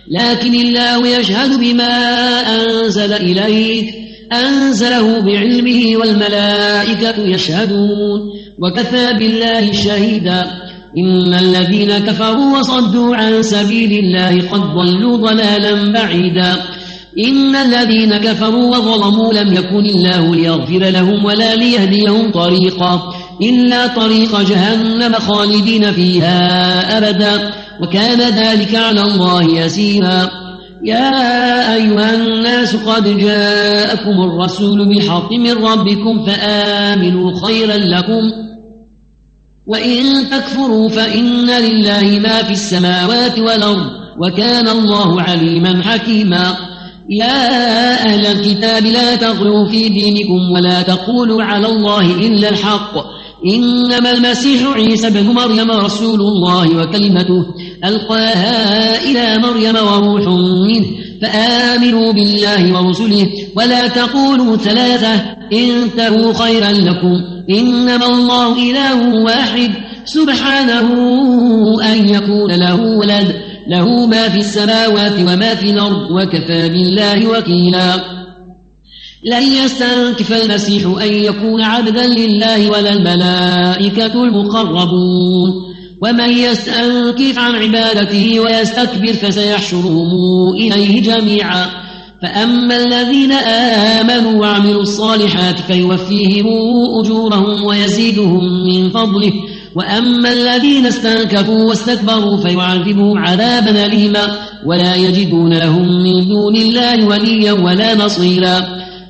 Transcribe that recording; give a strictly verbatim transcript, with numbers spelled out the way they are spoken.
لكن الله يشهد بما أنزل إليك أنزله بعلمه والملائكة يشهدون وكفى بالله شهيدا إن الذين كفروا وصدوا عن سبيل الله قد ضلوا ضلالا بعيدا إن الذين كفروا وظلموا لم يكن الله ليغفر لهم ولا ليهديهم طريقا إلا طريق جهنم خالدين فيها أبدا وكان ذلك على الله يسيرا يا أيها الناس قد جاءكم الرسول بالحق من ربكم فآمنوا خيرا لكم وإن تكفروا فإن لله ما في السماوات والأرض وكان الله عليما حكيما يا أهل الكتاب لا تغلوا في دينكم ولا تقولوا على الله إلا الحق إنما المسيح عيسى بن مريم رسول الله وكلمته ألقاها إلى مريم وروح منه فآمنوا بالله ورسله ولا تقولوا ثلاثة انتهوا خيرا لكم إنما الله إله واحد سبحانه أن يكون له ولد له ما في السماوات وما في الأرض وكفى بالله وكيلا لن يستنكف المسيح أن يكون عبدا لله ولا الملائكة المقربون ومن يستنكف عن عبادته ويستكبر فسيحشرهم إليه جميعا فأما الذين آمنوا وعملوا الصالحات فيوفيهم أجورهم ويزيدهم من فضله وأما الذين استنكفوا واستكبروا فيعذبهم عذابا أليما ولا يجدون لهم من دون الله وليا ولا نصيرا